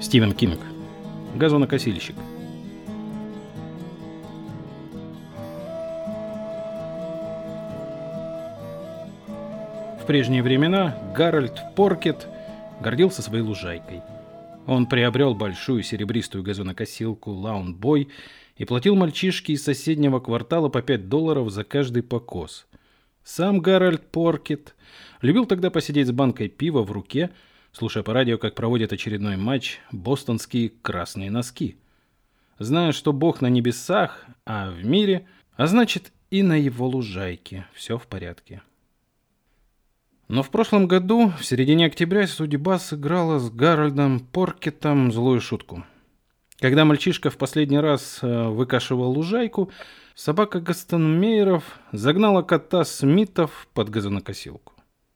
Стивен Кинг. Газонокосильщик. В прежние времена Гарольд Поркет гордился своей лужайкой. Он приобрел большую серебристую газонокосилку Lawn-Boy и платил мальчишке из соседнего квартала по $5 за каждый покос. Сам Гарольд Поркет любил тогда посидеть с банкой пива в руке, слушая по радио, как проводят очередной матч бостонские красные носки. Зная, что Бог на небесах, а в мире, а значит и на его лужайке все в порядке. Но в прошлом году, в середине октября, судьба сыграла с Гарольдом Поркетом злую шутку. Когда мальчишка в последний раз выкашивал лужайку, собака Гастенмейеров загнала кота Смитов под газонокосилку.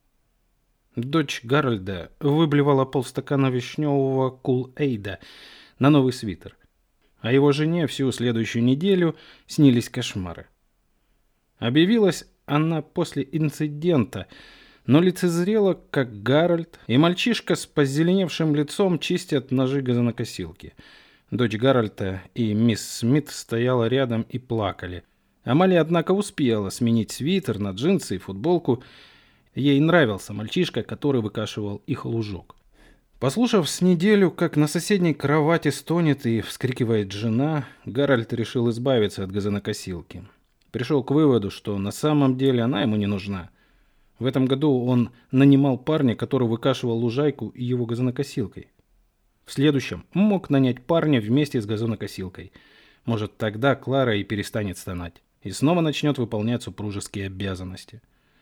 Дочь Гарольда выблевала полстакана вишневого Кул-Эйда на новый свитер, а его жене всю следующую неделю снились кошмары. Объявилась она после инцидента, но лицезрела, как Гарольд и мальчишка с позеленевшим лицом чистят ножи газонокосилки. Дочь Гарольда и мисс Смит стояла рядом и плакали. Амалия, однако, успела сменить свитер на джинсы и футболку. Ей нравился мальчишка, который выкашивал их лужок. Послушав с неделю, как на соседней кровати стонет и вскрикивает жена, Гарольд решил избавиться от газонокосилки. Пришел к выводу, что на самом деле она ему не нужна. В этом году он нанимал парня, который выкашивал лужайку и его газонокосилкой. В следующем мог нанять парня вместе с газонокосилкой. Может, тогда Клара и перестанет стонать, и снова начнет выполнять супружеские обязанности.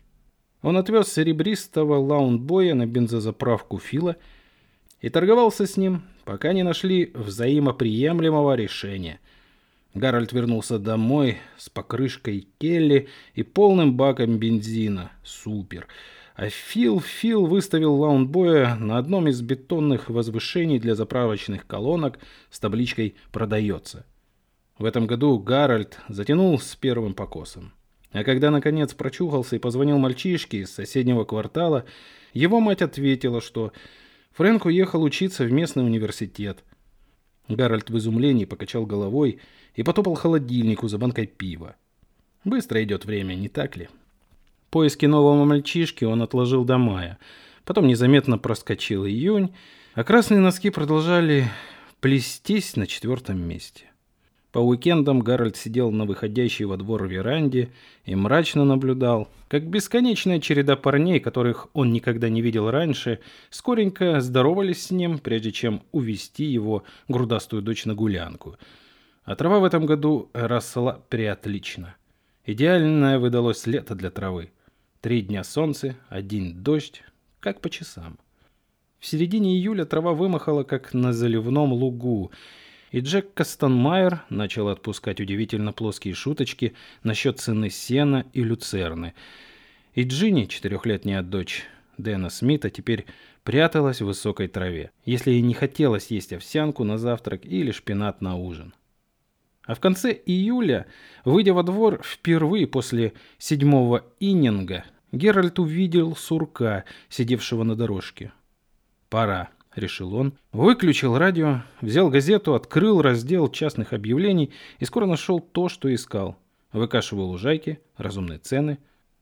Он отвез серебристого Lawn-Boy на бензозаправку Фила и торговался с ним, пока не нашли взаимоприемлемого решения. Гарольд вернулся домой с покрышкой Келли и полным баком бензина. Супер! А Фил выставил Lawn-Boy на одном из бетонных возвышений для заправочных колонок с табличкой «Продается». В этом году Гарольд затянул с первым покосом. А когда, наконец, прочухался и позвонил мальчишке из соседнего квартала, его мать ответила, что Фрэнк уехал учиться в местный университет. Гарольд в изумлении покачал головой и потопал к холодильнику за банкой пива. Быстро идет время, не так ли? Поиски нового мальчишки он отложил до мая. Потом незаметно проскочил июнь, а красные носки продолжали плестись на 4-м месте. По уикендам Гарольд сидел на выходящей во двор веранде и мрачно наблюдал, как бесконечная череда парней, которых он никогда не видел раньше, скоренько здоровались с ним, прежде чем увести его грудастую дочь на гулянку. А трава в этом году росла преотлично. Идеальное выдалось лето для травы. 3 дня солнца, 1 дождь, как по часам. В середине июля трава вымахала, как на заливном лугу, и Джек Кастенмайер начал отпускать удивительно плоские шуточки насчет цены сена и люцерны. И Джинни, 4-летняя дочь Дэна Смита, теперь пряталась в высокой траве, если ей не хотелось есть овсянку на завтрак или шпинат на ужин. А в конце июля, выйдя во двор впервые после 7-го иннинга, Геральт увидел сурка, сидевшего на дорожке. «Пора», — решил он, выключил радио, взял газету, открыл раздел частных объявлений и скоро нашел то, что искал. Выкашивал лужайки, разумные цены,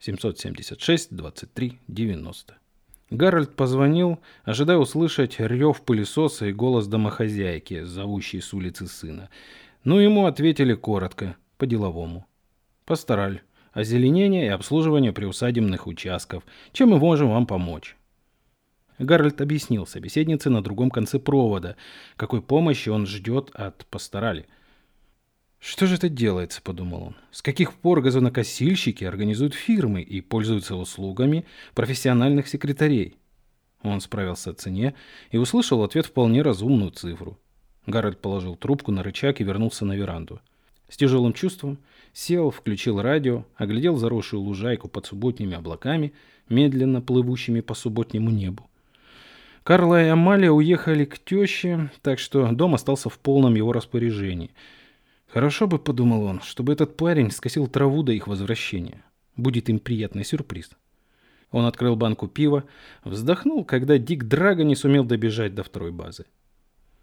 776-23-90. Гарольд позвонил, ожидая услышать рев пылесоса и голос домохозяйки, зовущей с улицы сына. Но ему ответили коротко, по-деловому. «Пастораль. Озеленение и обслуживание приусадебных участков. Чем мы можем вам помочь?» Гарольд объяснил собеседнице на другом конце провода, какой помощи он ждет от пасторали. «Что же это делается?» – подумал он. «С каких пор газонокосильщики организуют фирмы и пользуются услугами профессиональных секретарей?» Он справился о цене и услышал в ответ вполне разумную цифру. Гарольд положил трубку на рычаг и вернулся на веранду. С тяжелым чувством сел, включил радио, оглядел заросшую лужайку под субботними облаками, медленно плывущими по субботнему небу. Карла и Амалия уехали к теще, так что дом остался в полном его распоряжении. Хорошо бы, подумал он, чтобы этот парень скосил траву до их возвращения. Будет им приятный сюрприз. Он открыл банку пива, вздохнул, когда Дик Драго не сумел добежать до второй базы.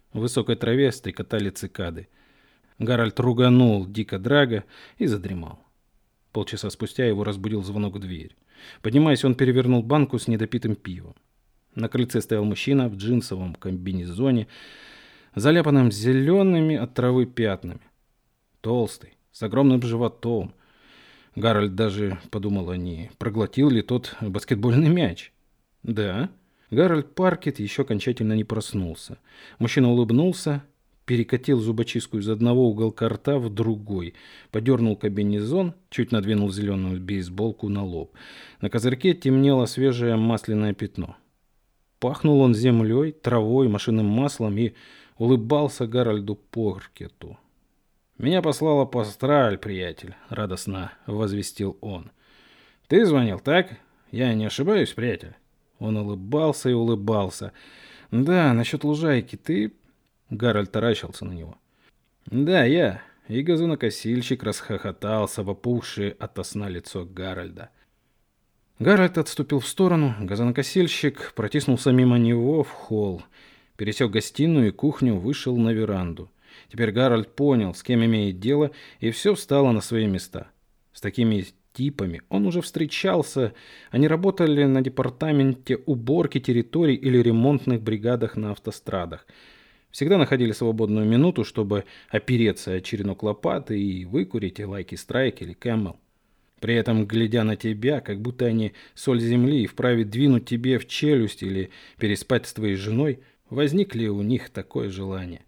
В высокой траве стрекотали цикады. Гарольд руганул дико Драго и задремал. Полчаса спустя его разбудил звонок в дверь. Поднимаясь, он перевернул банку с недопитым пивом. На крыльце стоял мужчина в джинсовом комбинезоне, заляпанном зелеными от травы пятнами. Толстый, с огромным животом. Гарольд даже подумал, не проглотил ли тот баскетбольный мяч. Да, Гарольд Паркет еще окончательно не проснулся. Мужчина улыбнулся, перекатил зубочистку из одного уголка рта в другой, подернул комбинезон, чуть надвинул зеленую бейсболку на лоб. На козырьке темнело свежее масляное пятно. Пахнул он землей, травой, машинным маслом и улыбался Гарольду Паркету. «Меня послала Пастраль, приятель», — радостно возвестил он. «Ты звонил, так? Я не ошибаюсь, приятель?» Он улыбался и улыбался. «Да, насчет лужайки ты...» Гарольд таращился на него. «Да, я». И газонокосильщик расхохотался в опухшее ото сна лицо Гарольда. Гарольд отступил в сторону. Газонокосильщик протиснулся мимо него в холл. Пересек гостиную и кухню, вышел на веранду. Теперь Гарольд понял, с кем имеет дело, и все встало на свои места. С такими типами он уже встречался. Они работали на департаменте уборки территорий или ремонтных бригадах на автострадах. Всегда находили свободную минуту, чтобы опереться о черенок лопаты и выкурить Lucky Strike или Camel. При этом, глядя на тебя, как будто они соль земли и вправе двинуть тебе в челюсть или переспать с твоей женой, возникло ли у них такое желание.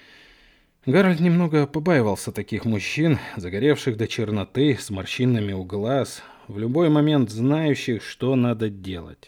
Гарольд немного побаивался таких мужчин, загоревших до черноты, с морщинами у глаз, в любой момент знающих, что надо делать.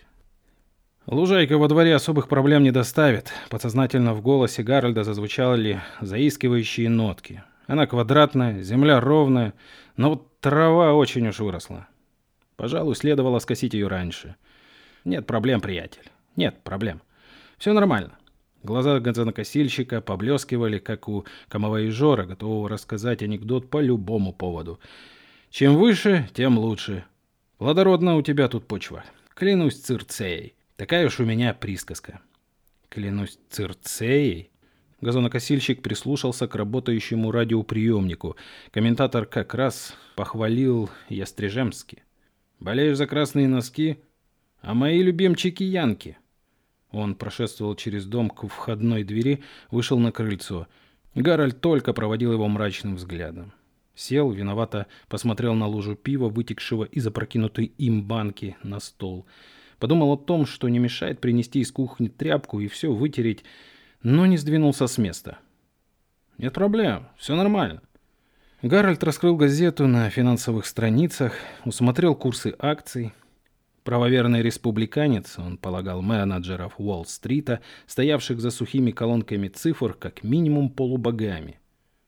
«Лужайка во дворе особых проблем не доставит», — подсознательно в голосе Гарольда зазвучали заискивающие нотки. Она квадратная, земля ровная, но вот трава очень уж выросла. Пожалуй, следовало скосить ее раньше. «Нет проблем, приятель, нет проблем. Все нормально». Глаза газонокосильщика поблескивали, как у камевояжера, готового рассказать анекдот по любому поводу. «Чем выше, тем лучше. Плодородна у тебя тут почва. Клянусь Цирцеей. Такая уж у меня присказка». «Клянусь Цирцеей?» Газонокосильщик прислушался к работающему радиоприемнику. Комментатор как раз похвалил Ястрежемски. «Болеешь за красные носки? А мои любимчики янки». Он прошествовал через дом к входной двери, вышел на крыльцо. Гарольд только проводил его мрачным взглядом. Сел, виновато посмотрел на лужу пива, вытекшего из опрокинутой им банки, на стол. Подумал о том, что не мешает принести из кухни тряпку и все вытереть, но не сдвинулся с места. «Нет проблем, все нормально». Гарольд раскрыл газету на финансовых страницах, усмотрел курсы акций. Правоверный республиканец, он полагал менеджеров Уолл-стрита, стоявших за сухими колонками цифр, как минимум полубогами.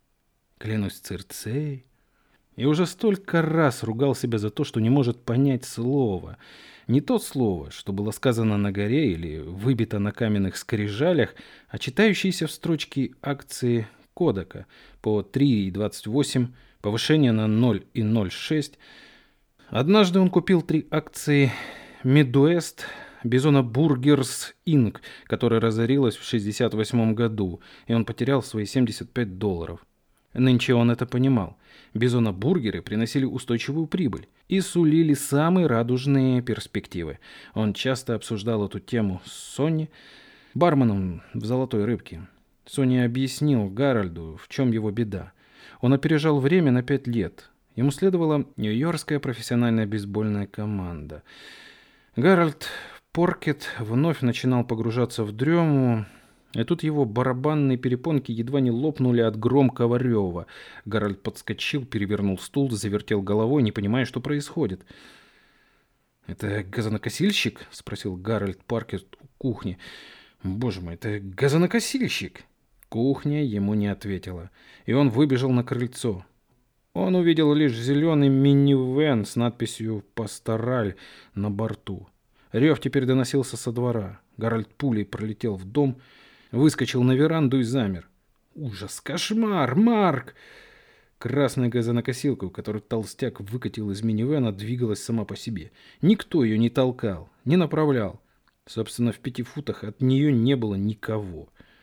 Клянусь Цирцеей. И уже столько раз ругал себя за то, что не может понять слово. Не то слово, что было сказано на горе или выбито на каменных скрижалях, а читающиеся в строчке акции Кодека по 3,28, повышение на 0,06. Однажды он купил 3 акции Midwest Бизона Бургерс Инк, которая разорилась в 1968 году, и он потерял свои $75. Нынче он это понимал. Бизона бургеры приносили устойчивую прибыль и сулили самые радужные перспективы. Он часто обсуждал эту тему с Сонни, барменом в «Золотой рыбке». Сонни объяснил Гарольду, в чем его беда. Он опережал время на 5 лет. Ему следовала Нью-Йоркская профессиональная бейсбольная команда. Гарольд Паркет вновь начинал погружаться в дрему, и тут его барабанные перепонки едва не лопнули от громкого рева. Гарольд подскочил, перевернул стул, завертел головой, не понимая, что происходит. «Это газонокосильщик?» — спросил Гарольд Паркет у кухни. «Боже мой, это газонокосильщик!» Кухня ему не ответила, и он выбежал на крыльцо. Он увидел лишь зеленый минивэн с надписью «Пастораль» на борту. Рев теперь доносился со двора. Гарольд пулей пролетел в дом, выскочил на веранду и замер. Ужас, кошмар, Марк! Красная газонокосилка, у которой толстяк выкатил из минивэна, двигалась сама по себе. Никто ее не толкал, не направлял. Собственно, в 5 футах от нее не было никого.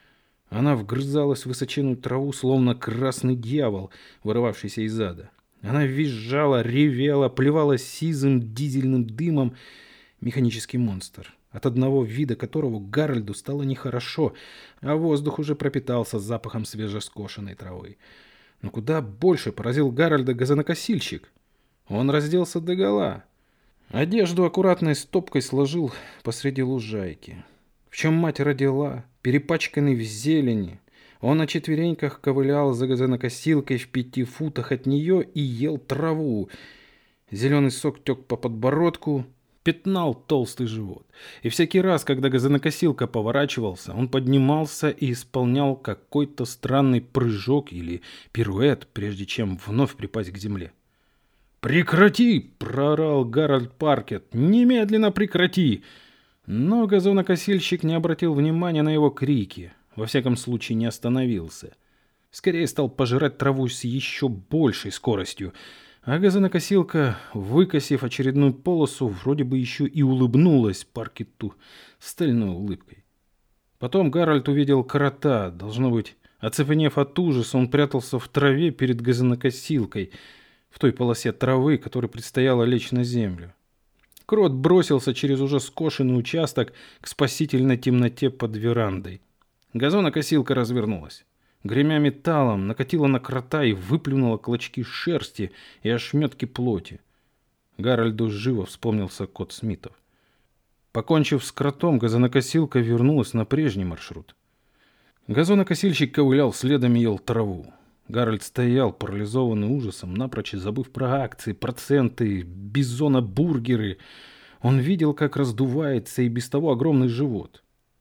Она вгрызалась в высоченную траву, словно красный дьявол, вырывавшийся из ада. Она визжала, ревела, плевалась сизым дизельным дымом. Механический монстр, от одного вида которого Гарольду стало нехорошо, а воздух уже пропитался запахом свежескошенной травы. Но куда больше поразил Гарольда газонокосильщик. Он разделся догола. Одежду аккуратной стопкой сложил посреди лужайки. В чем мать родила, перепачканный в зелени. Он на четвереньках ковылял за газонокосилкой в 5 футах от нее и ел траву. Зеленый сок тек по подбородку, пятнал толстый живот. И всякий раз, когда газонокосилка поворачивался, он поднимался и исполнял какой-то странный прыжок или пируэт, прежде чем вновь припасть к земле. «Прекрати!» – проорал Гарольд Паркет. «Немедленно прекрати!» Но газонокосильщик не обратил внимания на его крики. Во всяком случае, не остановился. Скорее стал пожирать траву с еще большей скоростью. А газонокосилка, выкосив очередную полосу, вроде бы еще и улыбнулась Паркету стальной улыбкой. Потом Гарольд увидел крота. Должно быть, оцепенев от ужаса, он прятался в траве перед газонокосилкой, в той полосе травы, которой предстояло лечь на землю. Крот бросился через уже скошенный участок к спасительной темноте под верандой. Газонокосилка развернулась. Гремя металлом, накатила на крота и выплюнула клочки шерсти и ошметки плоти. Гарольду живо вспомнился кот Смитов. Покончив с кротом, газонокосилка вернулась на прежний маршрут. Газонокосильщик ковылял следом и ел траву. Гарольд стоял, парализованный ужасом, напрочь забыв про акции, проценты, бизона-бургеры. Он видел, как раздувается и без того огромный живот.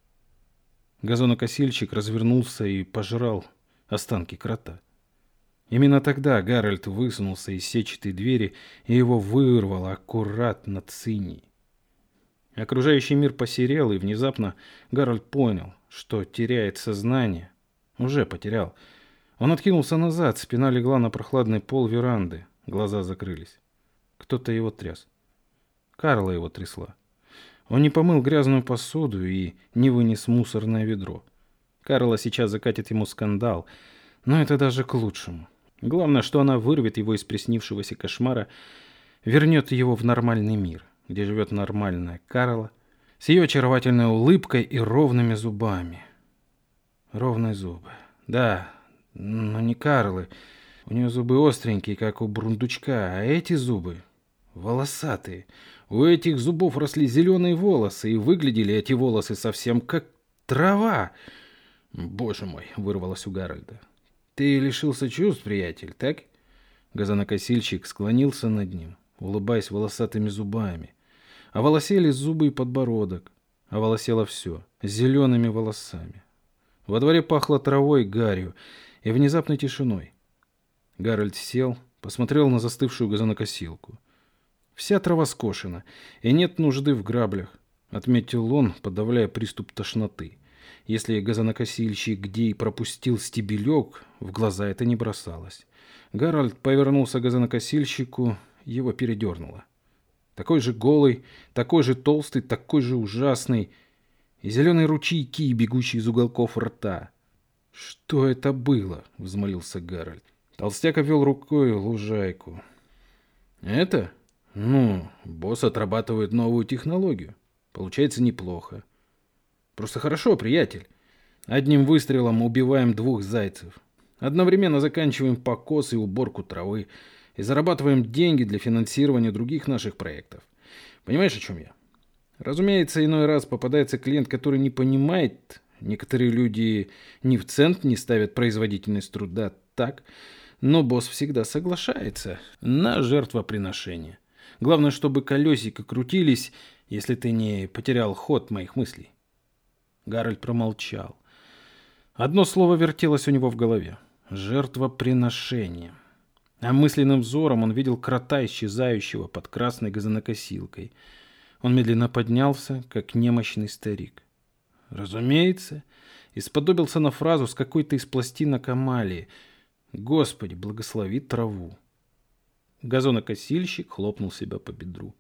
Газонокосильщик развернулся и пожрал останки крота. Именно тогда Гарольд высунулся из сетчатой двери, и его вырвало аккуратно циней. Окружающий мир посерел, и внезапно Гарольд понял, что теряет сознание. Уже потерял. Он откинулся назад, спина легла на прохладный пол веранды, глаза закрылись. Кто-то его тряс. Карла его трясла. Он не помыл грязную посуду и не вынес мусорное ведро. Карла сейчас закатит ему скандал, но это даже к лучшему. Главное, что она вырвет его из приснившегося кошмара, вернет его в нормальный мир, где живет нормальная Карла, с ее очаровательной улыбкой и ровными зубами. Ровные зубы. Да, но не Карлы. У нее зубы остренькие, как у бурундучка, а эти зубы волосатые. У этих зубов росли зеленые волосы, и выглядели эти волосы совсем как трава. «Боже мой!» — вырвалось у Гарольда. «Ты лишился чувств, приятель, так?» Газонокосильщик склонился над ним, улыбаясь волосатыми зубами. Оволосели зубы и подбородок. Оволосело все зелеными волосами. Во дворе пахло травой, гарью и внезапной тишиной. Гарольд сел, посмотрел на застывшую газонокосилку. Вся трава скошена, и нет нужды в граблях, отметил он, подавляя приступ тошноты. Если газонокосильщик где и пропустил стебелек, в глаза это не бросалось. Гарольд повернулся к газонокосильщику, его передернуло. Такой же голый, такой же толстый, такой же ужасный. И зеленые ручейки, бегущие из уголков рта. «Что это было?» — взмолился Гарольд. Толстяк обвел рукой лужайку. «Это? Ну, босс отрабатывает новую технологию. Получается неплохо. Просто хорошо, приятель. Одним выстрелом убиваем 2 зайцев. Одновременно заканчиваем покос и уборку травы. И зарабатываем деньги для финансирования других наших проектов. Понимаешь, о чем я? Разумеется, иной раз попадается клиент, который не понимает. Некоторые люди ни в цент не ставят производительность труда, так. Но босс всегда соглашается на жертвоприношение. Главное, чтобы колесики крутились, если ты не потерял ход моих мыслей. Гарольд промолчал. Одно слово вертелось у него в голове. Жертвоприношение. А мысленным взором он видел крота, исчезающего под красной газонокосилкой. Он медленно поднялся, как немощный старик. Разумеется, исподобился на фразу с какой-то из пластинок Амалии. «Господи, благослови траву». Газонокосильщик хлопнул себя по бедру.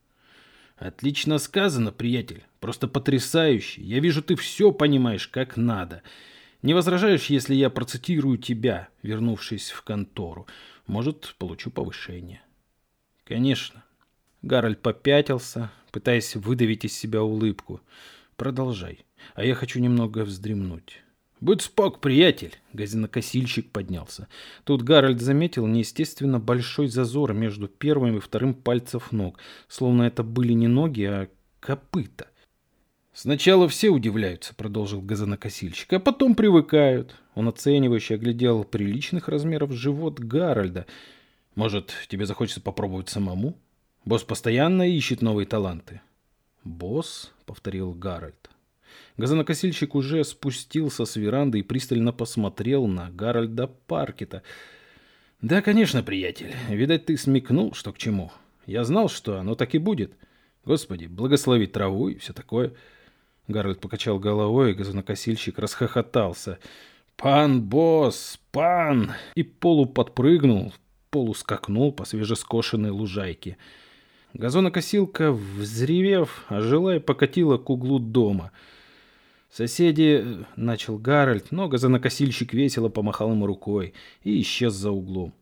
«Отлично сказано, приятель. Просто потрясающе. Я вижу, ты все понимаешь, как надо. Не возражаешь, если я процитирую тебя, вернувшись в контору? Может, получу повышение. Конечно. Гарольд попятился, пытаясь выдавить из себя улыбку. Продолжай, а я хочу немного вздремнуть. Будь спок, приятель. Газонокосильщик поднялся. Тут Гарольд заметил неестественно большой зазор между первым и вторым пальцев ног, словно это были не ноги, а копыта. «Сначала все удивляются», — продолжил газонокосильщик, — «а потом привыкают». Он оценивающе оглядел приличных размеров живот Гарольда. «Может, тебе захочется попробовать самому? Босс постоянно ищет новые таланты». «Босс?» — повторил Гарольд. Газонокосильщик уже спустился с веранды и пристально посмотрел на Гарольда Паркета. «Да, конечно, приятель. Видать, ты смекнул, что к чему. Я знал, что оно так и будет. Господи, благослови траву и все такое». Гарольд покачал головой, и газонокосильщик расхохотался. «Пан босс, пан!» И полуподпрыгнул, полускакнул по свежескошенной лужайке. Газонокосилка, взревев, ожила и покатила к углу дома. «Соседи...» — начал Гарольд, но газонокосильщик весело помахал ему рукой и исчез за углом.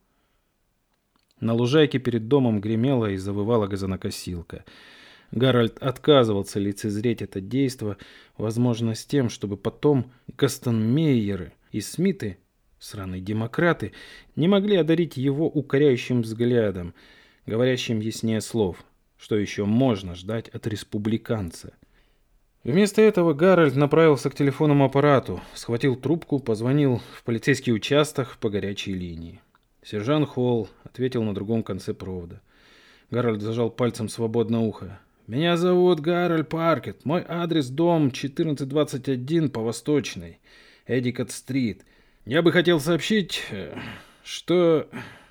На лужайке перед домом гремела и завывала газонокосилка. Гарольд отказывался лицезреть это действо, возможно, с тем, чтобы потом Гастенмейеры и Смиты, сраные демократы, не могли одарить его укоряющим взглядом, говорящим яснее слов, что еще можно ждать от республиканца. Вместо этого Гарольд направился к телефонному аппарату, схватил трубку, позвонил в полицейский участок по горячей линии. Сержант Холл ответил на другом конце провода. Гарольд зажал пальцем свободное ухо. «Меня зовут Гарольд Паркет. Мой адрес — дом 1421 по Восточной, Эдикот-стрит. Я бы хотел сообщить, что...»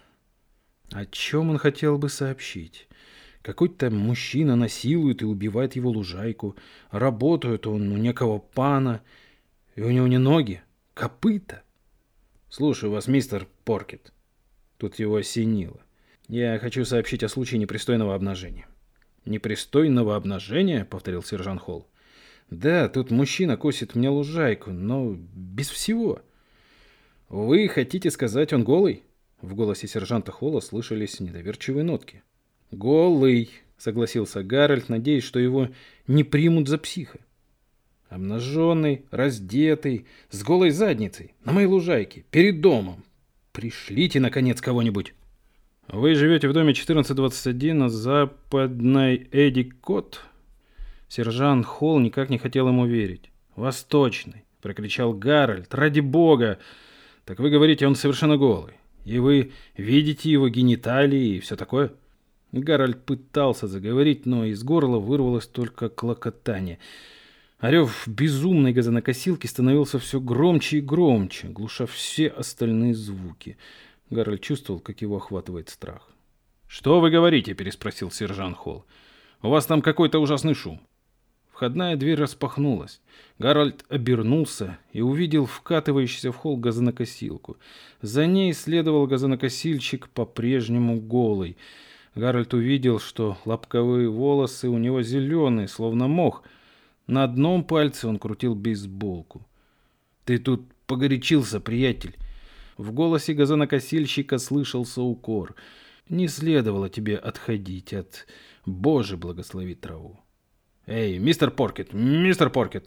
О чем он хотел бы сообщить? Какой-то мужчина насилует и убивает его лужайку. Работает он у некого пана. И у него не ноги, копыта. «Слушаю вас, мистер Поркет». Тут его осенило. «Я хочу сообщить о случае непристойного обнажения». «Непристойного обнажения?» — повторил сержант Холл. «Да, тут мужчина косит мне лужайку, но без всего». «Вы хотите сказать, он голый?» В голосе сержанта Холла слышались недоверчивые нотки. «Голый», — согласился Гарольд, надеясь, что его не примут за психа. «Обнаженный, раздетый, с голой задницей, на моей лужайке, перед домом. Пришлите, наконец, кого-нибудь». «Вы живете в доме 1421 на западной Эдикот?» Сержант Холл никак не хотел ему верить. «Восточный», — прокричал Гарольд. «Ради бога! Так вы говорите, он совершенно голый. И вы видите его гениталии и все такое?» Гарольд пытался заговорить, но из горла вырвалось только клокотание. Орев безумной газонокосилки становился все громче и громче, глуша все остальные звуки. Гарольд чувствовал, как его охватывает страх. «Что вы говорите?» – переспросил сержант Холл. «У вас там какой-то ужасный шум». Входная дверь распахнулась. Гарольд обернулся и увидел вкатывающийся в холл газонокосилку. За ней следовал газонокосильщик, по-прежнему голый. Гарольд увидел, что лобковые волосы у него зеленые, словно мох. На одном пальце он крутил бейсболку. «Ты тут погорячился, приятель!» В голосе газонокосильщика слышался укор. «Не следовало тебе отходить от... Боже, благослови траву!» «Эй, мистер Поркет! Мистер Поркет!»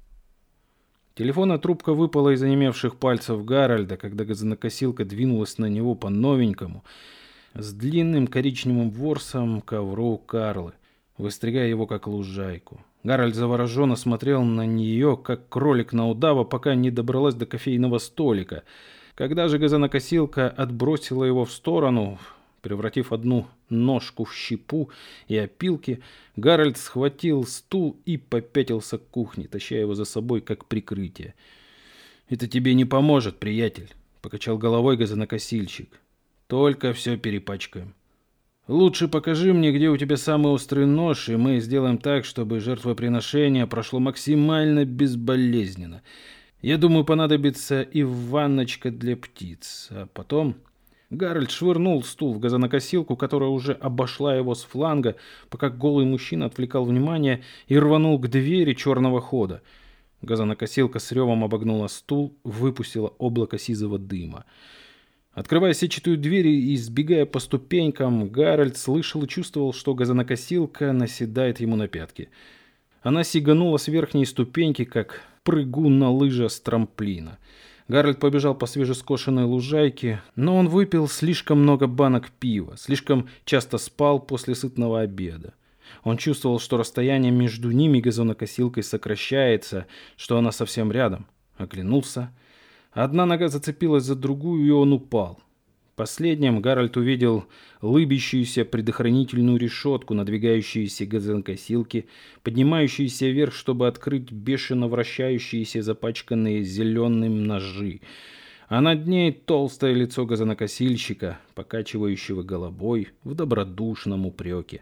Телефонная трубка выпала из онемевших пальцев Гарольда, когда газонокосилка двинулась на него по-новенькому, с длинным коричневым ворсом ковру Карлы, выстригая его как лужайку. Гарольд завороженно смотрел на нее, как кролик на удава, пока не добралась до кофейного столика. Когда же газонокосилка отбросила его в сторону, превратив одну ножку в щепу и опилки, Гарольд схватил стул и попятился к кухне, таща его за собой как прикрытие. «Это тебе не поможет, приятель», — покачал головой газонокосильщик. «Только все перепачкаем. Лучше покажи мне, где у тебя самый острый нож, и мы сделаем так, чтобы жертвоприношение прошло максимально безболезненно. Я думаю, понадобится и ванночка для птиц. А потом...» Гарольд швырнул стул в газонокосилку, которая уже обошла его с фланга, пока голый мужчина отвлекал внимание и рванул к двери черного хода. Газонокосилка с ревом обогнула стул, выпустила облако сизого дыма. Открывая сетчатую дверь и сбегая по ступенькам, Гарольд слышал и чувствовал, что газонокосилка наседает ему на пятки. Она сиганула с верхней ступеньки, как прыгун на лыжах с трамплина. Гарольд побежал по свежескошенной лужайке, но он выпил слишком много банок пива, слишком часто спал после сытного обеда. Он чувствовал, что расстояние между ними и газонокосилкой сокращается, что она совсем рядом. Оглянулся. Одна нога зацепилась за другую, и он упал. Последним Гарольд увидел лыбящуюся предохранительную решетку, надвигающиеся газонокосилки, поднимающиеся вверх, чтобы открыть бешено вращающиеся запачканные зеленым ножи. А над ней толстое лицо газонокосильщика, покачивающего головой в добродушном упреке.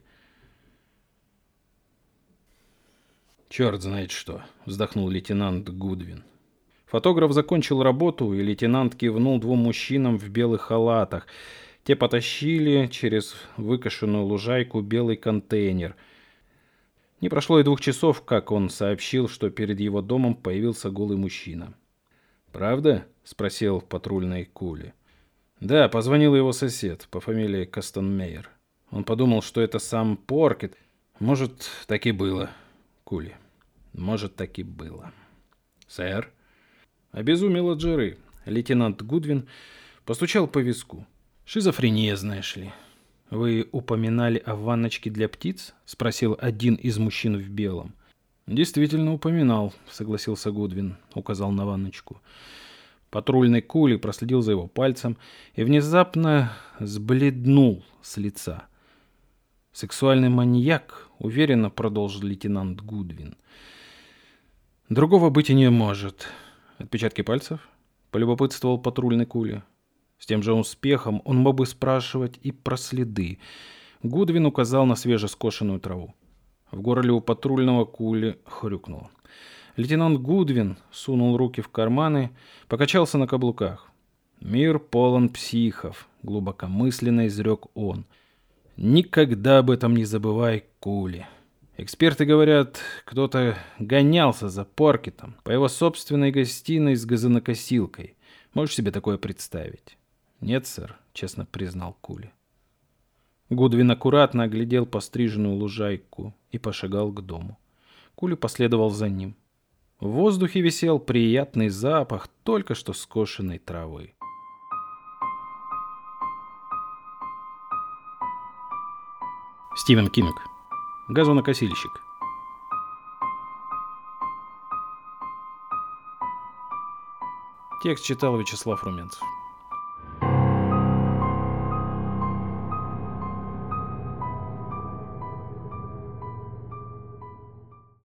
«Черт знает что», — вздохнул лейтенант Гудвин. Фотограф закончил работу, и лейтенант кивнул двум мужчинам в белых халатах. Те потащили через выкошенную лужайку белый контейнер. Не прошло и 2 часов, как он сообщил, что перед его домом появился голый мужчина. «Правда?» — спросил патрульный Кули. «Да, позвонил его сосед по фамилии Кастенмейер. Он подумал, что это сам Поркет. Может, так и было, Кули. Может, так и было». «Сэр?» Обезумел от жары. Лейтенант Гудвин постучал по виску. «Шизофрения, знаешь ли». «Вы упоминали о ванночке для птиц?» — спросил один из мужчин в белом. «Действительно упоминал», — согласился Гудвин, указал на ванночку. Патрульный Кули проследил за его пальцем и внезапно сбледнул с лица. «Сексуальный маньяк», — уверенно продолжил лейтенант Гудвин. «Другого быть и не может». «Отпечатки пальцев?» — полюбопытствовал патрульный Кули. С тем же успехом он мог бы спрашивать и про следы. Гудвин указал на свежескошенную траву. В горле у патрульного Кули хрюкнуло. Лейтенант Гудвин сунул руки в карманы, покачался на каблуках. «Мир полон психов», — глубокомысленно изрек он. «Никогда об этом не забывай, Кули. Эксперты говорят, кто-то гонялся за Поркетом по его собственной гостиной с газонокосилкой. Можешь себе такое представить?» «Нет, сэр», — честно признал Кули. Гудвин аккуратно оглядел постриженную лужайку и пошагал к дому. Кули последовал за ним. В воздухе висел приятный запах только что скошенной травы. Стивен Кинг. Газонокосильщик. Текст читал Вячеслав Румянцев.